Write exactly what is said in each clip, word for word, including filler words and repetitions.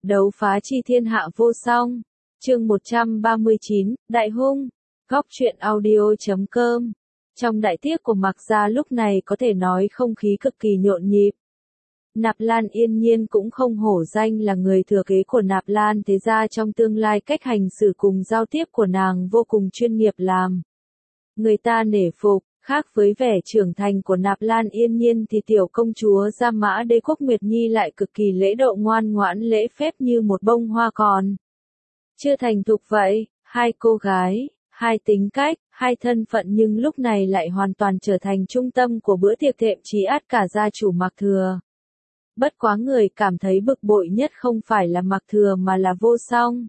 Đấu phá chi thiên hạ vô song. Chương một trăm ba mươi chín, Đại hung. Góc truyện audio chấm com. Trong đại tiệc của Mạc gia lúc này có thể nói không khí cực kỳ nhộn nhịp. Nạp Lan Yên Nhiên cũng không hổ danh là người thừa kế của Nạp Lan thế gia, trong tương lai cách hành xử cùng giao tiếp của nàng vô cùng chuyên nghiệp làm người ta nể phục. Khác với vẻ trưởng thành của Nạp Lan Yên Nhiên thì tiểu công chúa Gia Mã Đế Quốc Nguyệt Nhi lại cực kỳ lễ độ ngoan ngoãn lễ phép như một bông hoa còn chưa thành thục vậy. Hai cô gái, hai tính cách, hai thân phận nhưng lúc này lại hoàn toàn trở thành trung tâm của bữa tiệc, thậm chí át cả gia chủ Mạc Thừa. Bất quá người cảm thấy bực bội nhất không phải là Mạc Thừa mà là Vô Song.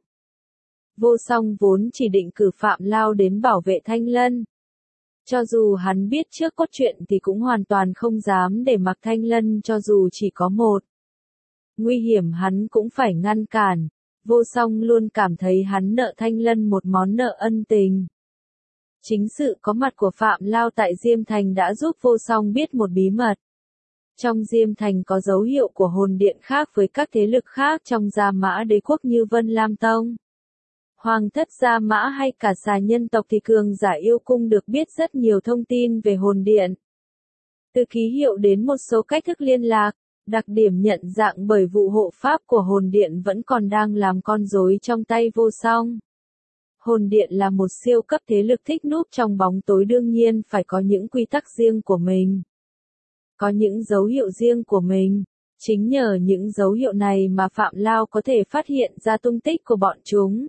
Vô Song vốn chỉ định cử Phạm Lao đến bảo vệ Thanh Lân. Cho dù hắn biết trước cốt truyện thì cũng hoàn toàn không dám để mặc Thanh Lân, cho dù chỉ có một nguy hiểm hắn cũng phải ngăn cản. Vô Song luôn cảm thấy hắn nợ Thanh Lân một món nợ ân tình. Chính sự có mặt của Phạm Lao tại Diêm Thành đã giúp Vô Song biết một bí mật. Trong Diêm Thành có dấu hiệu của hồn điện khác với các thế lực khác trong Gia Mã Đế Quốc như Vân Lam Tông, Hoàng thất Gia Mã hay cả xà nhân tộc thì cường giả yêu cung được biết rất nhiều thông tin về hồn điện. Từ ký hiệu đến một số cách thức liên lạc, đặc điểm nhận dạng bởi vụ hộ pháp của hồn điện vẫn còn đang làm con rối trong tay Vô Song. Hồn điện là một siêu cấp thế lực thích núp trong bóng tối, đương nhiên phải có những quy tắc riêng của mình, có những dấu hiệu riêng của mình. Chính nhờ những dấu hiệu này mà Phạm Lao có thể phát hiện ra tung tích của bọn chúng.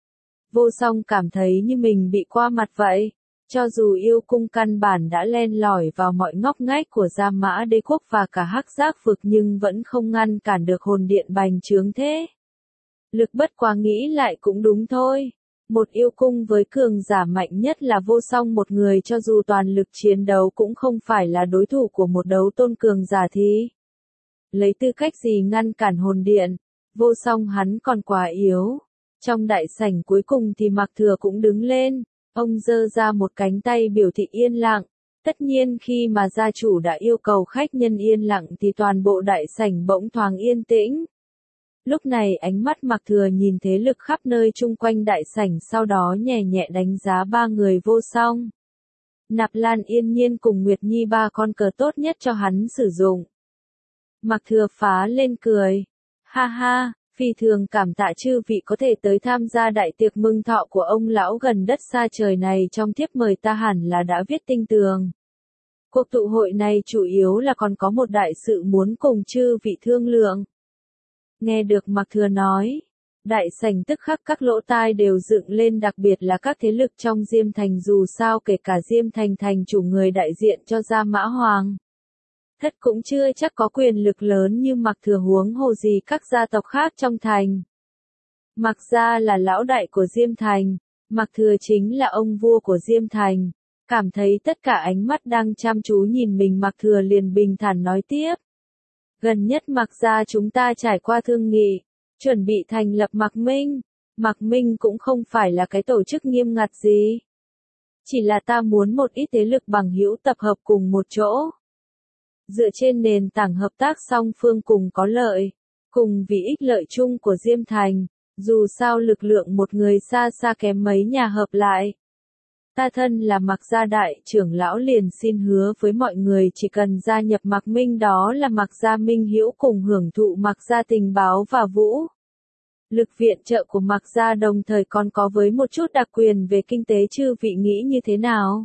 Vô Song cảm thấy như mình bị qua mặt vậy. Cho dù yêu cung căn bản đã len lỏi vào mọi ngóc ngách của Gia Mã Đế Quốc và cả Hắc Giác vực nhưng vẫn không ngăn cản được hồn điện bành trướng thế lực. Bất quá nghĩ lại cũng đúng thôi. Một yêu cung với cường giả mạnh nhất là Vô Song một người, cho dù toàn lực chiến đấu cũng không phải là đối thủ của một đấu tôn cường giả thì lấy tư cách gì ngăn cản hồn điện. Vô Song hắn còn quá yếu. Trong đại sảnh cuối cùng thì Mạc Thừa cũng đứng lên. Ông giơ ra một cánh tay biểu thị yên lặng. Tất nhiên khi mà gia chủ đã yêu cầu khách nhân yên lặng thì toàn bộ đại sảnh bỗng thoáng yên tĩnh. Lúc này ánh mắt Mạc Thừa nhìn thế lực khắp nơi chung quanh đại sảnh, sau đó nhẹ nhẹ đánh giá ba người Vô Song, Nạp Lan Yên Nhiên cùng Nguyệt Nhi, ba con cờ tốt nhất cho hắn sử dụng. Mạc Thừa phá lên cười. Ha ha, phi thường cảm tạ chư vị có thể tới tham gia đại tiệc mừng thọ của ông lão gần đất xa trời này, trong thiếp mời ta hẳn là đã viết tinh tường. Cuộc tụ hội này chủ yếu là còn có một đại sự muốn cùng chư vị thương lượng. Nghe được Mạc Thừa nói, đại sảnh tức khắc các lỗ tai đều dựng lên, đặc biệt là các thế lực trong Diêm Thành, dù sao kể cả Diêm Thành thành chủ người đại diện cho Gia Mã Hoàng thất cũng chưa chắc có quyền lực lớn như Mạc Thừa, huống hồ gì các gia tộc khác trong thành. Mạc gia là lão đại của Diêm Thành, Mạc Thừa chính là ông vua của Diêm Thành. Cảm thấy tất cả ánh mắt đang chăm chú nhìn mình, Mạc Thừa liền bình thản nói tiếp. Gần nhất Mạc gia chúng ta trải qua thương nghị, chuẩn bị thành lập Mạc Minh. Mạc Minh cũng không phải là cái tổ chức nghiêm ngặt gì. Chỉ là ta muốn một ít thế lực bằng hữu tập hợp cùng một chỗ. Dựa trên nền tảng hợp tác song phương cùng có lợi, cùng vì ích lợi chung của Diêm Thành, dù sao lực lượng một người xa xa kém mấy nhà hợp lại. Ta thân là Mạc gia đại trưởng lão liền xin hứa với mọi người, chỉ cần gia nhập Mạc Minh đó là Mạc gia minh hữu, cùng hưởng thụ Mạc gia tình báo và vũ lực viện trợ của Mạc gia, đồng thời còn có với một chút đặc quyền về kinh tế. Chư vị nghĩ như thế nào?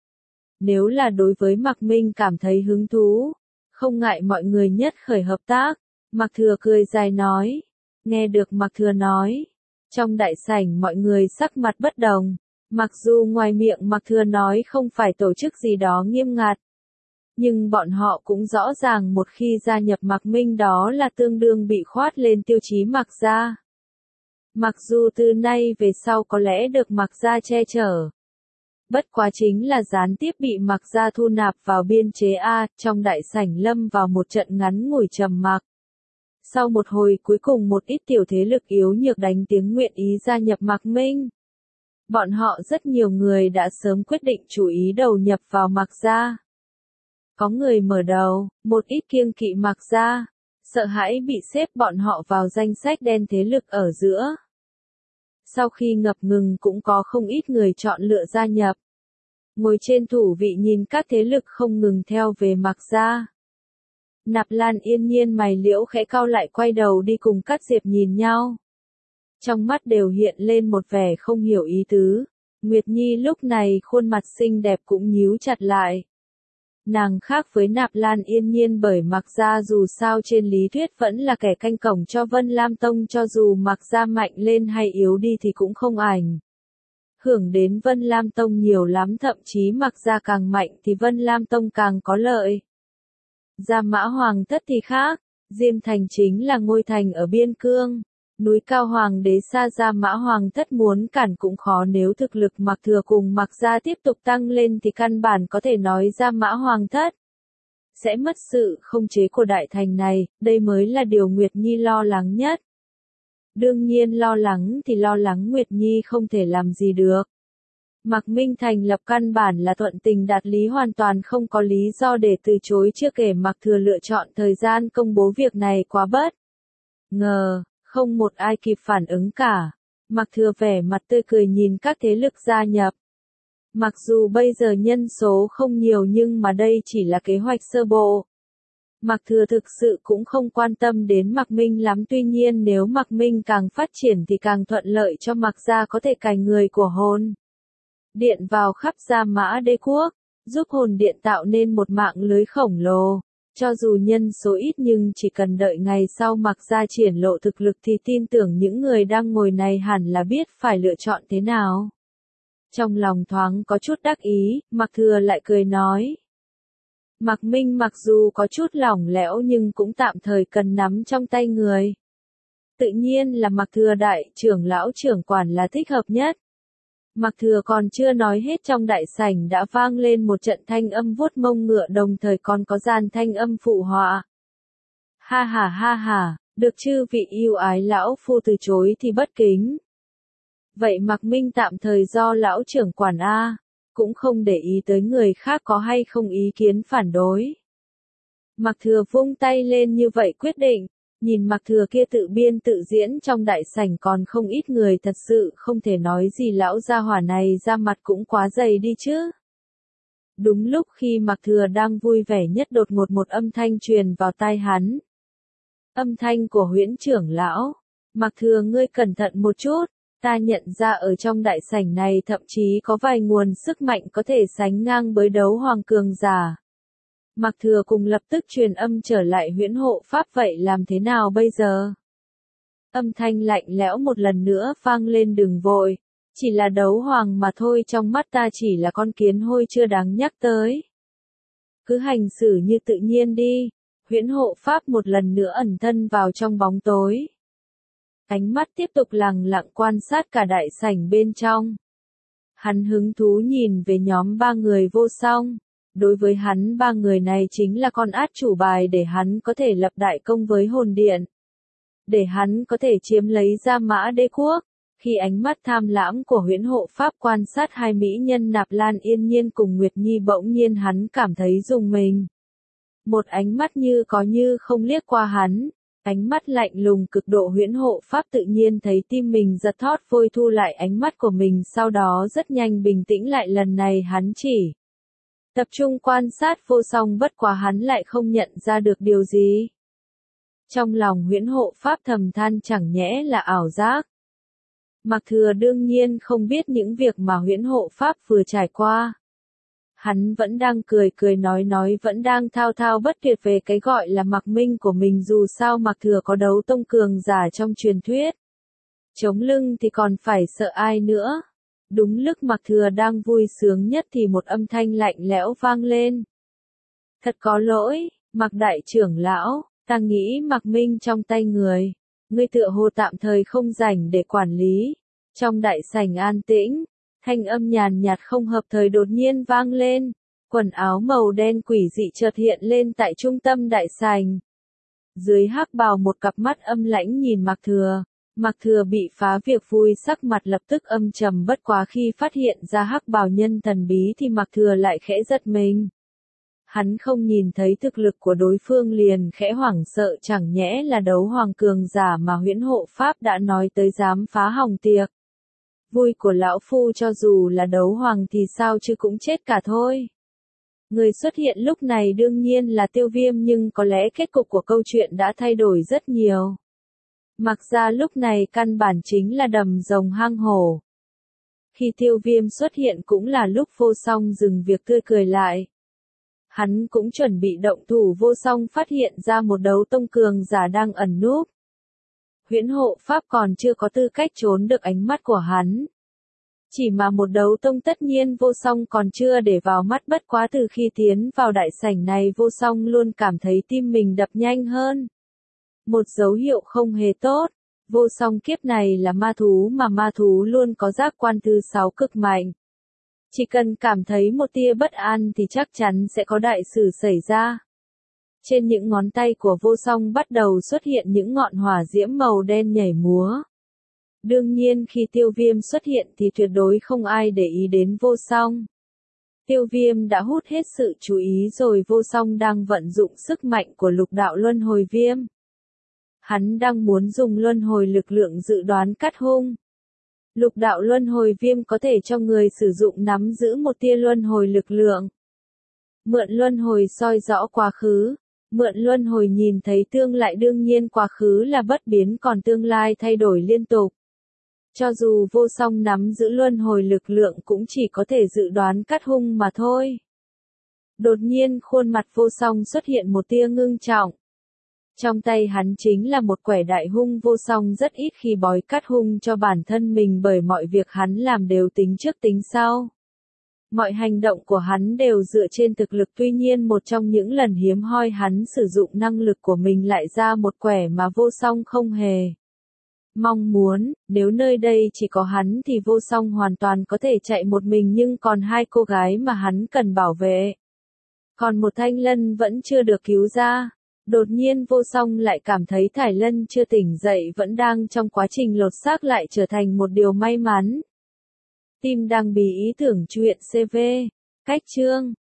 Nếu là đối với Mạc Minh cảm thấy hứng thú, không ngại mọi người nhất khởi hợp tác. Mạc Thừa cười dài nói. Nghe được Mạc Thừa nói, trong đại sảnh mọi người sắc mặt bất đồng. Mặc dù ngoài miệng Mạc Thừa nói không phải tổ chức gì đó nghiêm ngặt, nhưng bọn họ cũng rõ ràng một khi gia nhập Mạc Minh đó là tương đương bị khoát lên tiêu chí Mạc gia. Mặc dù từ nay về sau có lẽ được Mạc gia che chở, bất quá chính là gián tiếp bị Mạc gia thu nạp vào biên chế A. Trong đại sảnh lâm vào một trận ngắn ngủi trầm mặc. Sau một hồi cuối cùng một ít tiểu thế lực yếu nhược đánh tiếng nguyện ý gia nhập Mạc Minh. Bọn họ rất nhiều người đã sớm quyết định chủ ý đầu nhập vào Mạc gia. Có người mở đầu, một ít kiêng kỵ Mạc gia, sợ hãi bị xếp bọn họ vào danh sách đen thế lực ở giữa. Sau khi ngập ngừng cũng có không ít người chọn lựa gia nhập. Ngồi trên thủ vị nhìn các thế lực không ngừng theo về Mạc Gia. Nạp Lan yên nhiên mày liễu khẽ cau lại quay đầu đi cùng Cát Diệp nhìn nhau. Trong mắt đều hiện lên một vẻ không hiểu ý tứ. Nguyệt Nhi lúc này khuôn mặt xinh đẹp cũng nhíu chặt lại. Nàng khác với Nạp Lan yên nhiên bởi Mạc Gia dù sao trên lý thuyết vẫn là kẻ canh cổng cho Vân Lam Tông, cho dù Mạc Gia mạnh lên hay yếu đi thì cũng không ảnh hưởng đến Vân Lam Tông nhiều lắm, thậm chí Mạc Gia càng mạnh thì Vân Lam Tông càng có lợi. Gia Mã Hoàng Thất thì khác, Diêm Thành chính là ngôi thành ở biên cương. Núi cao hoàng đế xa, Gia Mã Hoàng Thất muốn cản cũng khó, nếu thực lực Mạc Thừa cùng Mạc Gia tiếp tục tăng lên thì căn bản có thể nói Gia Mã Hoàng Thất sẽ mất sự không chế của đại thành này, đây mới là điều Nguyệt Nhi lo lắng nhất. Đương nhiên lo lắng thì lo lắng Nguyệt Nhi không thể làm gì được. Mạc Minh thành lập căn bản là thuận tình đạt lý, hoàn toàn không có lý do để từ chối, chưa kể Mạc Thừa lựa chọn thời gian công bố việc này quá bất ngờ. Không một ai kịp phản ứng cả. Mạc Thừa vẻ mặt tươi cười nhìn các thế lực gia nhập. Mặc dù bây giờ nhân số không nhiều nhưng mà đây chỉ là kế hoạch sơ bộ. Mạc Thừa thực sự cũng không quan tâm đến Mạc Minh lắm, tuy nhiên nếu Mạc Minh càng phát triển thì càng thuận lợi cho Mạc Gia có thể cài người của hồn điện vào khắp Gia Mã Đế quốc, giúp hồn điện tạo nên một mạng lưới khổng lồ. Cho dù nhân số ít nhưng chỉ cần đợi ngày sau Mạc Gia triển lộ thực lực thì tin tưởng những người đang ngồi này hẳn là biết phải lựa chọn thế nào. Trong lòng thoáng có chút đắc ý, Mạc Thừa lại cười nói. Mạc Minh mặc dù có chút lỏng lẻo nhưng cũng tạm thời cần nắm trong tay người. Tự nhiên là Mạc Thừa đại trưởng lão trưởng quản là thích hợp nhất. Mạc Thừa còn chưa nói hết, trong đại sảnh đã vang lên một trận thanh âm vuốt mông ngựa, đồng thời còn có dàn thanh âm phụ họa. Ha ha ha ha, được chư vị yêu ái lão phu từ chối thì bất kính. Vậy Mạc Minh tạm thời do lão trưởng quản a, cũng không để ý tới người khác có hay không ý kiến phản đối. Mạc Thừa vung tay lên như vậy quyết định. Nhìn Mạc Thừa kia tự biên tự diễn trong đại sảnh còn không ít người thật sự không thể nói gì, lão gia hỏa này ra mặt cũng quá dày đi chứ. Đúng lúc khi Mạc Thừa đang vui vẻ nhất, đột ngột một âm thanh truyền vào tai hắn. Âm thanh của Huyễn trưởng lão. Mạc Thừa, ngươi cẩn thận một chút, ta nhận ra ở trong đại sảnh này thậm chí có vài nguồn sức mạnh có thể sánh ngang với đấu hoàng cường giả. Mạc Thừa cùng lập tức truyền âm trở lại Huyễn hộ pháp, vậy làm thế nào bây giờ? Âm thanh lạnh lẽo một lần nữa vang lên, đừng vội, chỉ là đấu hoàng mà thôi, trong mắt ta chỉ là con kiến hôi chưa đáng nhắc tới. Cứ hành xử như tự nhiên đi. Huyễn hộ pháp một lần nữa ẩn thân vào trong bóng tối. Ánh mắt tiếp tục lặng lặng quan sát cả đại sảnh bên trong. Hắn hứng thú nhìn về nhóm ba người vô song. Đối với hắn, ba người này chính là con át chủ bài để hắn có thể lập đại công với hồn điện. Để hắn có thể chiếm lấy Gia Mã Đế quốc. Khi ánh mắt tham lãm của Huyễn hộ pháp quan sát hai mỹ nhân Nạp Lan Yên Nhiên cùng Nguyệt Nhi, bỗng nhiên hắn cảm thấy rùng mình. Một ánh mắt như có như không liếc qua hắn. Ánh mắt lạnh lùng cực độ. Huyễn hộ pháp tự nhiên thấy tim mình giật thót, vội thu lại ánh mắt của mình, sau đó rất nhanh bình tĩnh lại. Lần này hắn chỉ tập trung quan sát vô song, bất quá hắn lại không nhận ra được điều gì. Trong lòng Huyễn hộ pháp thầm than, chẳng nhẽ là ảo giác. Mạc Thừa đương nhiên không biết những việc mà Huyễn hộ pháp vừa trải qua. Hắn vẫn đang cười cười nói nói, vẫn đang thao thao bất tuyệt về cái gọi là Mạc Minh của mình, dù sao Mạc Thừa có đấu tông cường giả trong truyền thuyết. Chống lưng thì còn phải sợ ai nữa. Đúng lúc Mạc Thừa đang vui sướng nhất thì một âm thanh lạnh lẽo vang lên. Thật có lỗi, Mạc đại trưởng lão, ta nghĩ Mạc Minh trong tay người. Ngươi tựa hồ tạm thời không rảnh để quản lý. Trong đại sảnh an tĩnh, thanh âm nhàn nhạt không hợp thời đột nhiên vang lên. Quần áo màu đen quỷ dị chợt hiện lên tại trung tâm đại sảnh. Dưới hắc bào một cặp mắt âm lãnh nhìn Mạc Thừa. Mạc Thừa bị phá việc vui, sắc mặt lập tức âm trầm, bất quá khi phát hiện ra hắc bào nhân thần bí thì Mạc Thừa lại khẽ giật mình. Hắn không nhìn thấy thực lực của đối phương liền khẽ hoảng sợ, chẳng nhẽ là đấu hoàng cường giả mà huyễn hộ pháp đã nói tới dám phá hỏng tiệc. Vui của lão phu cho dù là đấu hoàng thì sao chứ cũng chết cả thôi. Người xuất hiện lúc này đương nhiên là Tiêu Viêm, nhưng có lẽ kết cục của câu chuyện đã thay đổi rất nhiều. Mặc ra lúc này căn bản chính là đầm rồng hang hổ. Khi Tiêu Viêm xuất hiện cũng là lúc Vô Song dừng việc tươi cười lại. Hắn cũng chuẩn bị động thủ, Vô Song phát hiện ra một đấu tông cường giả đang ẩn núp. Huyễn hộ pháp còn chưa có tư cách trốn được ánh mắt của hắn. Chỉ mà một đấu tông tất nhiên Vô Song còn chưa để vào mắt, bất quá từ khi tiến vào đại sảnh này Vô Song luôn cảm thấy tim mình đập nhanh hơn. Một dấu hiệu không hề tốt. Vô Song kiếp này là ma thú mà ma thú luôn có giác quan thứ sáu cực mạnh. Chỉ cần cảm thấy một tia bất an thì chắc chắn sẽ có đại sự xảy ra. Trên những ngón tay của Vô Song bắt đầu xuất hiện những ngọn hỏa diễm màu đen nhảy múa. Đương nhiên khi Tiêu Viêm xuất hiện thì tuyệt đối không ai để ý đến Vô Song. Tiêu Viêm đã hút hết sự chú ý rồi, Vô Song đang vận dụng sức mạnh của lục đạo luân hồi viêm. Hắn đang muốn dùng luân hồi lực lượng dự đoán cắt hung. Lục đạo luân hồi viêm có thể cho người sử dụng nắm giữ một tia luân hồi lực lượng. Mượn luân hồi soi rõ quá khứ. Mượn luân hồi nhìn thấy tương lai, đương nhiên quá khứ là bất biến còn tương lai thay đổi liên tục. Cho dù Vô Song nắm giữ luân hồi lực lượng cũng chỉ có thể dự đoán cắt hung mà thôi. Đột nhiên khuôn mặt Vô Song xuất hiện một tia ngưng trọng. Trong tay hắn chính là một quẻ đại hung. Vô Song rất ít khi bói cắt hung cho bản thân mình bởi mọi việc hắn làm đều tính trước tính sau. Mọi hành động của hắn đều dựa trên thực lực, tuy nhiên một trong những lần hiếm hoi hắn sử dụng năng lực của mình lại ra một quẻ mà Vô Song không hề mong muốn. Nếu nơi đây chỉ có hắn thì Vô Song hoàn toàn có thể chạy một mình, nhưng còn hai cô gái mà hắn cần bảo vệ. Còn một Thanh Lân vẫn chưa được cứu ra. Đột nhiên Vô Song lại cảm thấy Thải Lân chưa tỉnh dậy, vẫn đang trong quá trình lột xác, lại trở thành một điều may mắn. Tim đang bí ý tưởng truyện xê vê. Cách chương